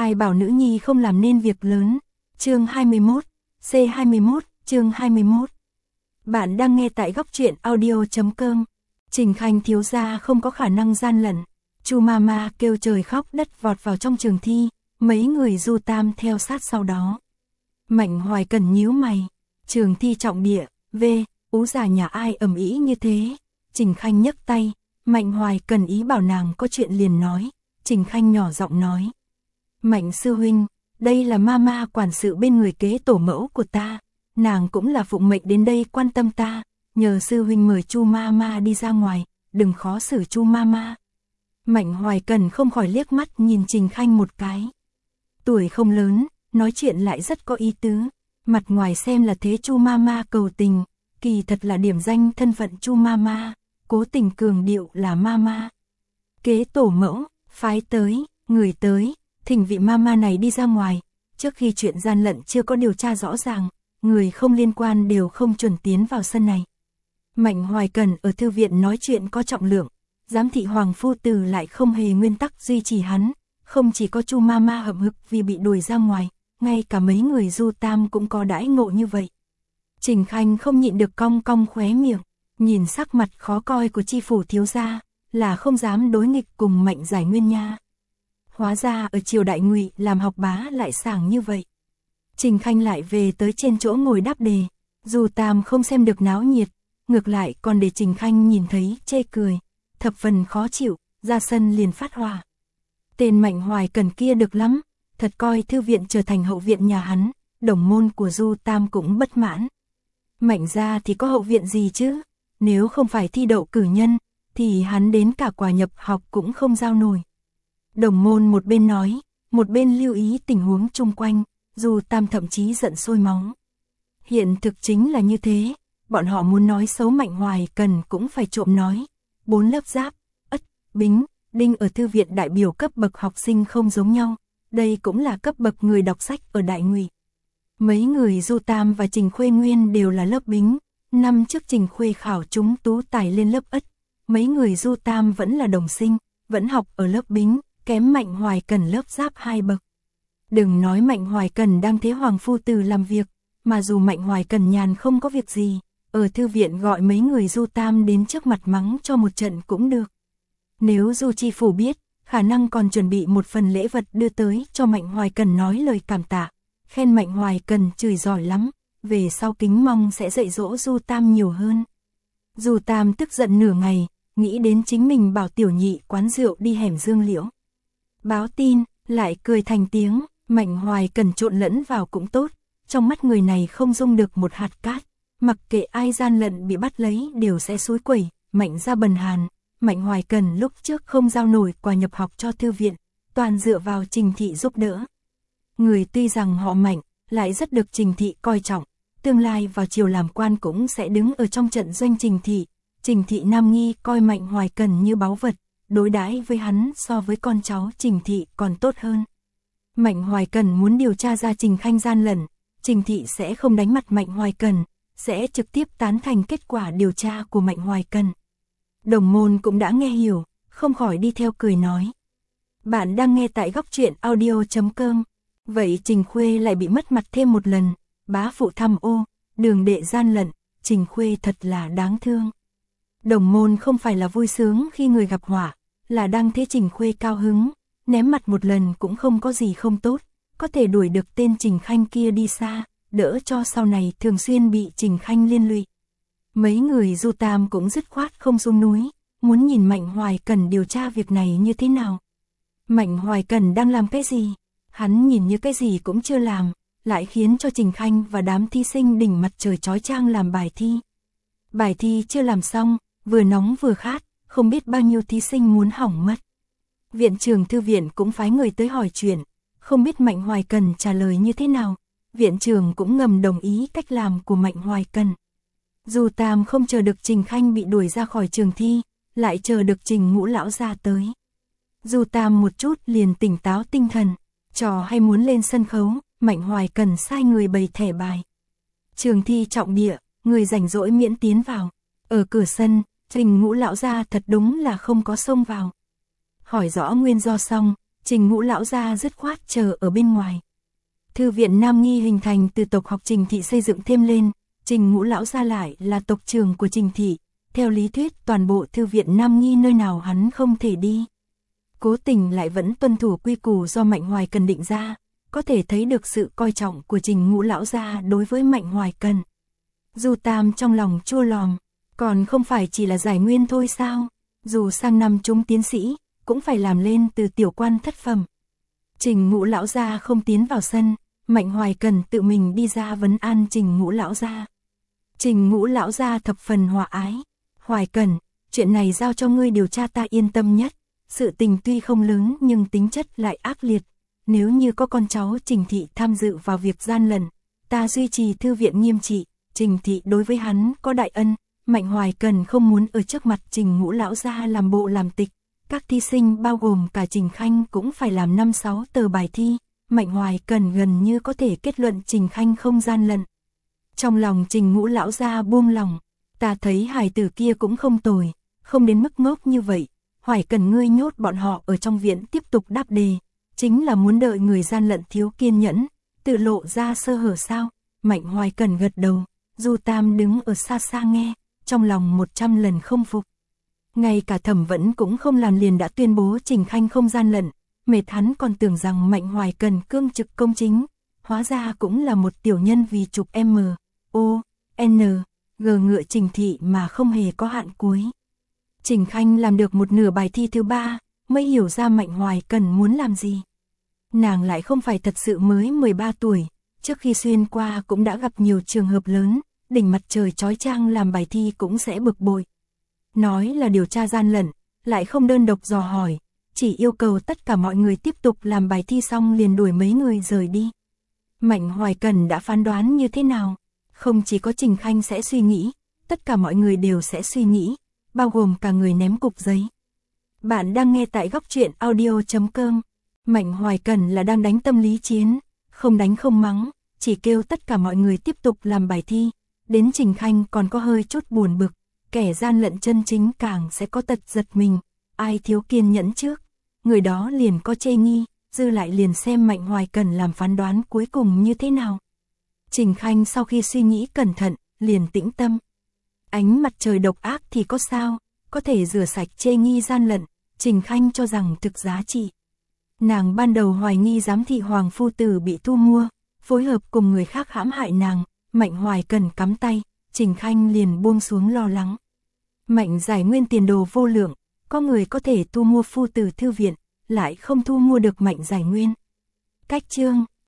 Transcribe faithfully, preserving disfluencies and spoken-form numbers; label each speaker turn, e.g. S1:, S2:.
S1: Ai bảo nữ nhi không làm nên việc lớn. Chương hai mươi mốt, C hai mươi mốt, chương hai mươi mốt. Bạn đang nghe tại góc truyện audio chấm com. Trình Khanh thiếu gia không có khả năng gian lận. Chu Mama kêu trời khóc đất vọt vào trong trường thi, mấy người Du Tam theo sát sau đó. Mạnh Hoài Cần nhíu mày, trường thi trọng địa, V, ú già nhà ai ầm ĩ như thế. Trình Khanh nhấc tay, Mạnh Hoài Cần ý bảo nàng có chuyện liền nói. Trình Khanh nhỏ giọng nói: Mạnh sư huynh, đây là Mama quản sự bên người kế tổ mẫu của ta, nàng cũng là phụng mệnh đến đây quan tâm ta, nhờ sư huynh mời Chu Mama đi ra ngoài, đừng khó xử Chu Mama. Mạnh Hoài Cần không khỏi liếc mắt nhìn Trình Khanh một cái. Tuổi không lớn, nói chuyện lại rất có ý tứ, mặt ngoài xem là thế Chu Mama cầu tình, kỳ thật là điểm danh thân phận Chu Mama, cố tình cường điệu là Mama. Kế tổ mẫu, phái tới, người tới, thỉnh vị Mama này đi ra ngoài, trước khi chuyện gian lận chưa có điều tra rõ ràng, người không liên quan đều không chuẩn tiến vào sân này. Mạnh Hoài Cần ở thư viện nói chuyện có trọng lượng, giám thị Hoàng Phu Tử lại không hề nguyên tắc duy trì hắn, không chỉ có Chu Mama hậm hực vì bị đuổi ra ngoài, ngay cả mấy người Du Tam cũng có đãi ngộ như vậy. Trình Khanh không nhịn được cong cong khóe miệng, nhìn sắc mặt khó coi của chi phủ thiếu gia, là không dám đối nghịch cùng Mạnh Giải Nguyên nha. Hóa ra ở triều đại Ngụy làm học bá lại sảng như vậy. Trình Khanh lại về tới trên chỗ ngồi đáp đề, Du Tam không xem được náo nhiệt, ngược lại còn để Trình Khanh nhìn thấy chê cười, thập phần khó chịu, ra sân liền phát hỏa. Tên Mạnh Hoài Cần kia được lắm, thật coi thư viện trở thành hậu viện nhà hắn, đồng môn của Du Tam cũng bất mãn. Mạnh gia thì có hậu viện gì chứ, nếu không phải thi đậu cử nhân, thì hắn đến cả quà nhập học cũng không giao nổi. Đồng môn một bên nói, một bên lưu ý tình huống chung quanh, Du Tam thậm chí giận sôi máu. Hiện thực chính là như thế, bọn họ muốn nói xấu Mạnh Hoài Cần cũng phải trộm nói. Bốn lớp giáp, ất, bính, đinh ở thư viện đại biểu cấp bậc học sinh không giống nhau, đây cũng là cấp bậc người đọc sách ở Đại Ngụy. Mấy người Du Tam và Trình Khuê Nguyên đều là lớp bính, năm trước Trình Khuê khảo trúng tú tài lên lớp ất, mấy người Du Tam vẫn là đồng sinh, vẫn học ở lớp bính, kém Mạnh Hoài Cần lớp giáp hai bậc. Đừng nói Mạnh Hoài Cần đang thế Hoàng Phu Tử làm việc, mà dù Mạnh Hoài Cần nhàn không có việc gì, ở thư viện gọi mấy người Du Tam đến trước mặt mắng cho một trận cũng được. Nếu Du chi phủ biết, khả năng còn chuẩn bị một phần lễ vật đưa tới cho Mạnh Hoài Cần nói lời cảm tạ, khen Mạnh Hoài Cần chửi giỏi lắm, về sau kính mong sẽ dạy dỗ Du Tam nhiều hơn. Du Tam tức giận nửa ngày, nghĩ đến chính mình bảo tiểu nhị quán rượu đi hẻm Dương Liễu báo tin, lại cười thành tiếng. Mạnh Hoài Cần trộn lẫn vào cũng tốt, trong mắt người này không dung được một hạt cát, mặc kệ ai gian lận bị bắt lấy đều sẽ xúi quẩy. Mạnh gia bần hàn, Mạnh Hoài Cần lúc trước không giao nổi quà nhập học cho thư viện, toàn dựa vào Trình thị giúp đỡ. Người tuy rằng họ Mạnh, lại rất được Trình thị coi trọng, tương lai vào triều làm quan cũng sẽ đứng ở trong trận doanh Trình thị. Trình thị nam nghi coi Mạnh Hoài Cần như báu vật, đối đãi với hắn so với con cháu Trình thị còn tốt hơn. Mạnh Hoài Cần muốn điều tra ra Trình Khanh gian lận, Trình thị sẽ không đánh mặt Mạnh Hoài Cần, sẽ trực tiếp tán thành kết quả điều tra của Mạnh Hoài Cần. Đồng môn cũng đã nghe hiểu, không khỏi đi theo cười nói. Bạn đang nghe tại góc truyện audio chấm com. Vậy Trình Khuê lại bị mất mặt thêm một lần, bá phụ thăm ô, đường đệ gian lận, Trình Khuê thật là đáng thương. Đồng môn không phải là vui sướng khi người gặp họa, là đang thế Trình Khuê cao hứng, ném mặt một lần cũng không có gì không tốt, có thể đuổi được tên Trình Khanh kia đi xa, đỡ cho sau này thường xuyên bị Trình Khanh liên lụy. Mấy người Du Tam cũng dứt khoát không xuống núi, muốn nhìn Mạnh Hoài Cần điều tra việc này như thế nào. Mạnh Hoài Cần đang làm cái gì? Hắn nhìn như cái gì cũng chưa làm, lại khiến cho Trình Khanh và đám thí sinh đỉnh mặt trời chói chang làm bài thi. Bài thi chưa làm xong, vừa nóng vừa khát, không biết bao nhiêu thí sinh muốn hỏng mất. Viện trưởng thư viện cũng phái người tới hỏi chuyện, không biết Mạnh Hoài Cần trả lời như thế nào. Viện trưởng cũng ngầm đồng ý cách làm của Mạnh Hoài Cần. Du Tam không chờ được Trình Khanh bị đuổi ra khỏi trường thi, lại chờ được Trình Ngũ lão ra tới. Du Tam một chút liền tỉnh táo tinh thần, trò hay muốn lên sân khấu, Mạnh Hoài Cần sai người bày thẻ bài. Trường thi trọng địa, người rảnh rỗi miễn tiến vào. Ở cửa sân, Trình Ngũ lão ra thật đúng là không có xông vào. Hỏi rõ nguyên do xong, Trình Ngũ lão gia dứt khoát chờ ở bên ngoài. Thư viện Nam Nghi hình thành từ tộc học Trình thị xây dựng thêm lên, Trình Ngũ lão gia lại là tộc trưởng của Trình thị, theo lý thuyết toàn bộ thư viện Nam Nghi nơi nào hắn không thể đi. Cố tình lại vẫn tuân thủ quy củ do Mạnh Hoài Cần định ra, có thể thấy được sự coi trọng của Trình Ngũ lão gia đối với Mạnh Hoài Cần. Du Tam trong lòng chua lòm, còn không phải chỉ là giải nguyên thôi sao, dù sang năm chúng tiến sĩ, cũng phải làm lên từ tiểu quan thất phẩm. Trình Ngũ lão gia không tiến vào sân, Mạnh Hoài Cần tự mình đi ra vấn an Trình Ngũ lão gia. Trình Ngũ lão gia thập phần hòa ái, Hoài Cần, chuyện này giao cho ngươi điều tra ta yên tâm nhất, sự tình tuy không lớn nhưng tính chất lại ác liệt, nếu như có con cháu Trình thị tham dự vào việc gian lận, ta duy trì thư viện nghiêm trị, Trình thị đối với hắn có đại ân. Mạnh Hoài Cần không muốn ở trước mặt Trình Ngũ lão gia làm bộ làm tịch, các thí sinh bao gồm cả Trình Khanh cũng phải làm năm sáu tờ bài thi, Mạnh Hoài Cần gần như có thể kết luận Trình Khanh không gian lận. Trong lòng Trình Ngũ lão gia buông lòng, ta thấy hài tử kia cũng không tồi, không đến mức ngốc như vậy, Hoài Cần ngươi nhốt bọn họ ở trong viện tiếp tục đáp đề, chính là muốn đợi người gian lận thiếu kiên nhẫn, tự lộ ra sơ hở sao? Mạnh Hoài Cần gật đầu, Du Tam đứng ở xa xa nghe, trong lòng một trăm lần không phục. Ngay cả Thẩm Vẫn cũng không làm liền đã tuyên bố Trình Khanh không gian lận, mệt hắn còn tưởng rằng Mạnh Hoài Cần cương trực công chính, hóa ra cũng là một tiểu nhân vì chục M, O, N, G ngựa Trình thị mà không hề có hạn cuối. Trình Khanh làm được một nửa bài thi thứ ba, mới hiểu ra Mạnh Hoài Cần muốn làm gì. Nàng lại không phải thật sự mới mười ba tuổi, trước khi xuyên qua cũng đã gặp nhiều trường hợp lớn, đỉnh mặt trời chói chang làm bài thi cũng sẽ bực bội. Nói là điều tra gian lận, lại không đơn độc dò hỏi, chỉ yêu cầu tất cả mọi người tiếp tục làm bài thi xong liền đuổi mấy người rời đi. Mạnh Hoài Cần đã phán đoán như thế nào? Không chỉ có Trình Khanh sẽ suy nghĩ, tất cả mọi người đều sẽ suy nghĩ, bao gồm cả người ném cục giấy. Bạn đang nghe tại góc truyện audio chấm com. Mạnh Hoài Cần là đang đánh tâm lý chiến, không đánh không mắng, chỉ kêu tất cả mọi người tiếp tục làm bài thi. Đến Trình Khanh còn có hơi chút buồn bực, kẻ gian lận chân chính càng sẽ có tật giật mình, ai thiếu kiên nhẫn trước, người đó liền có chê nghi, dư lại liền xem Mạnh Hoài Cần làm phán đoán cuối cùng như thế nào. Trình Khanh sau khi suy nghĩ cẩn thận, liền tĩnh tâm. Ánh mặt trời độc ác thì có sao, có thể rửa sạch chê nghi gian lận, Trình Khanh cho rằng thực giá trị. Nàng ban đầu hoài nghi giám thị Hoàng phu tử bị thu mua, phối hợp cùng người khác hãm hại nàng, Mạnh Hoài Cần cắm tay, Trình Khanh liền buông xuống lo lắng. Mạnh giải nguyên tiền đồ vô lượng, có người có thể thu mua phu tử thư viện, lại không thu mua được Mạnh giải nguyên. Cách chương